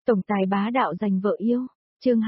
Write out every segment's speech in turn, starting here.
Tổng tài bá đạo giành vợ yêu, chương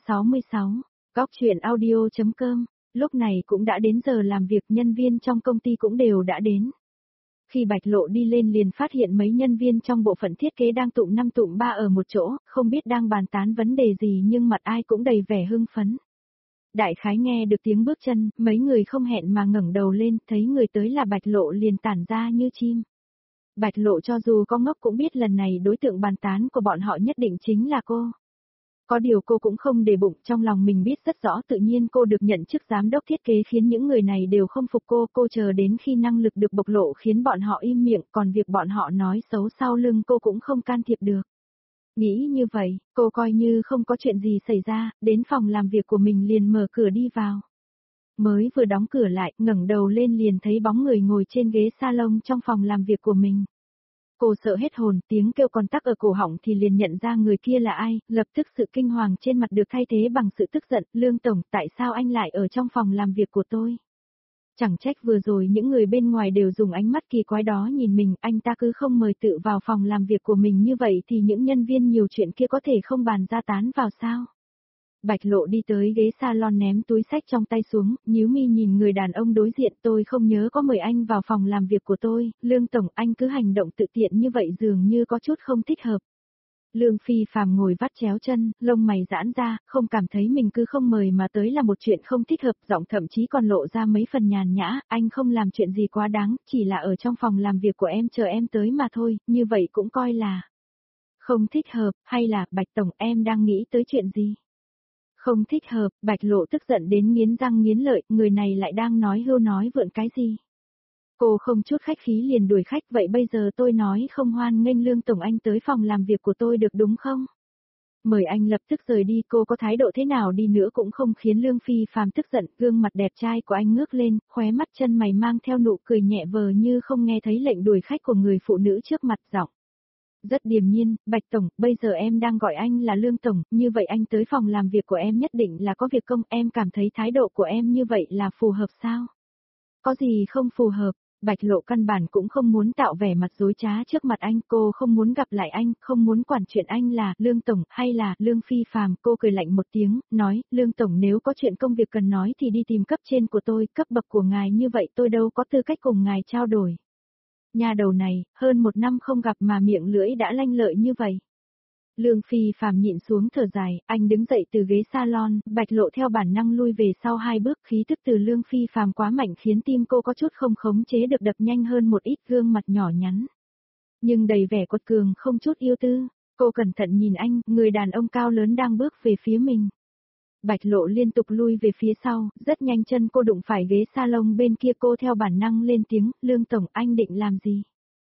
266, Góc chuyện audio.com, lúc này cũng đã đến giờ làm việc, nhân viên trong công ty cũng đều đã đến. Khi Bạch Lộ đi lên liền phát hiện mấy nhân viên trong bộ phận thiết kế đang tụm năm tụm ba ở một chỗ, không biết đang bàn tán vấn đề gì nhưng mặt ai cũng đầy vẻ hưng phấn. Đại khái nghe được tiếng bước chân, mấy người không hẹn mà ngẩng đầu lên, thấy người tới là Bạch Lộ liền tản ra như chim. Bạch Lộ cho dù có ngốc cũng biết lần này đối tượng bàn tán của bọn họ nhất định chính là cô. Có điều cô cũng không để bụng, trong lòng mình biết rất rõ tự nhiên cô được nhận chức giám đốc thiết kế khiến những người này đều không phục cô chờ đến khi năng lực được bộc lộ khiến bọn họ im miệng, còn việc bọn họ nói xấu sau lưng cô cũng không can thiệp được. Nghĩ như vậy, cô coi như không có chuyện gì xảy ra, đến phòng làm việc của mình liền mở cửa đi vào. Mới vừa đóng cửa lại, ngẩng đầu lên liền thấy bóng người ngồi trên ghế salon trong phòng làm việc của mình. Cô sợ hết hồn, tiếng kêu còn tắc ở cổ họng thì liền nhận ra người kia là ai, lập tức sự kinh hoàng trên mặt được thay thế bằng sự tức giận, Lương Tổng, tại sao anh lại ở trong phòng làm việc của tôi? Chẳng trách vừa rồi những người bên ngoài đều dùng ánh mắt kỳ quái đó nhìn mình, anh ta cứ không mời tự vào phòng làm việc của mình như vậy thì những nhân viên nhiều chuyện kia có thể không bàn ra tán vào sao? Bạch Lộ đi tới ghế salon ném túi xách trong tay xuống, nhíu mi nhìn người đàn ông đối diện, tôi không nhớ có mời anh vào phòng làm việc của tôi, Lương Tổng, anh cứ hành động tự tiện như vậy dường như có chút không thích hợp. Lương Phi Phàm ngồi vắt chéo chân, lông mày giãn ra, không cảm thấy mình cứ không mời mà tới là một chuyện không thích hợp, giọng thậm chí còn lộ ra mấy phần nhàn nhã, anh không làm chuyện gì quá đáng, chỉ là ở trong phòng làm việc của em chờ em tới mà thôi, như vậy cũng coi là không thích hợp, hay là, Bạch Tổng, em đang nghĩ tới chuyện gì? Không thích hợp, Bạch Lộ tức giận đến nghiến răng nghiến lợi, người này lại đang nói hưu nói vượn cái gì? Cô không chút khách khí liền đuổi khách, vậy bây giờ tôi nói không hoan nghênh Lương Tổng anh tới phòng làm việc của tôi được đúng không? Mời anh lập tức rời đi, cô có thái độ thế nào đi nữa cũng không khiến Lương Phi Phàm tức giận, gương mặt đẹp trai của anh ngước lên, khóe mắt chân mày mang theo nụ cười nhẹ vờ như không nghe thấy lệnh đuổi khách của người phụ nữ trước mặt, giọng rất điềm nhiên, Bạch Tổng, bây giờ em đang gọi anh là Lương Tổng, như vậy anh tới phòng làm việc của em nhất định là có việc công, em cảm thấy thái độ của em như vậy là phù hợp sao? Có gì không phù hợp? Bạch Lộ căn bản cũng không muốn tạo vẻ mặt dối trá trước mặt anh, cô không muốn gặp lại anh, không muốn quản chuyện anh là Lương Tổng hay là Lương Phi Phàm, cô cười lạnh một tiếng, nói, Lương Tổng nếu có chuyện công việc cần nói thì đi tìm cấp trên của tôi, cấp bậc của ngài như vậy tôi đâu có tư cách cùng ngài trao đổi. Nhà đầu này, hơn một năm không gặp mà miệng lưỡi đã lanh lợi như vậy. Lương Phi Phàm nhịn xuống thở dài, anh đứng dậy từ ghế salon, Bạch Lộ theo bản năng lui về sau hai bước, khí tức từ Lương Phi Phàm quá mạnh khiến tim cô có chút không khống chế được đập nhanh hơn một ít, gương mặt nhỏ nhắn. Nhưng đầy vẻ quật cường không chút yêu tư, cô cẩn thận nhìn anh, người đàn ông cao lớn đang bước về phía mình. Bạch Lộ liên tục lui về phía sau, rất nhanh chân cô đụng phải ghế salon bên kia, cô theo bản năng lên tiếng, Lương Tổng anh định làm gì?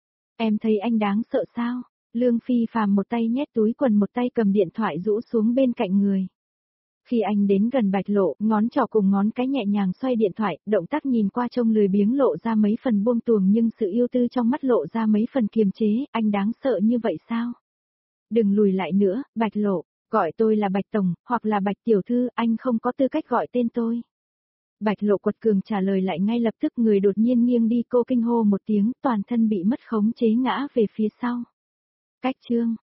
Em thấy anh đáng sợ sao? Lương Phi Phàm một tay nhét túi quần một tay cầm điện thoại rũ xuống bên cạnh người. Khi anh đến gần Bạch Lộ, ngón trỏ cùng ngón cái nhẹ nhàng xoay điện thoại, động tác nhìn qua trông lười biếng lộ ra mấy phần buông tuồng nhưng sự yêu tư trong mắt lộ ra mấy phần kiềm chế, anh đáng sợ như vậy sao? Đừng lùi lại nữa, Bạch Lộ, gọi tôi là Bạch Tổng, hoặc là Bạch Tiểu Thư, anh không có tư cách gọi tên tôi. Bạch Lộ quật cường trả lời lại ngay lập tức, người đột nhiên nghiêng đi, cô kinh hô một tiếng, toàn thân bị mất khống chế ngã về phía sau. Cách chương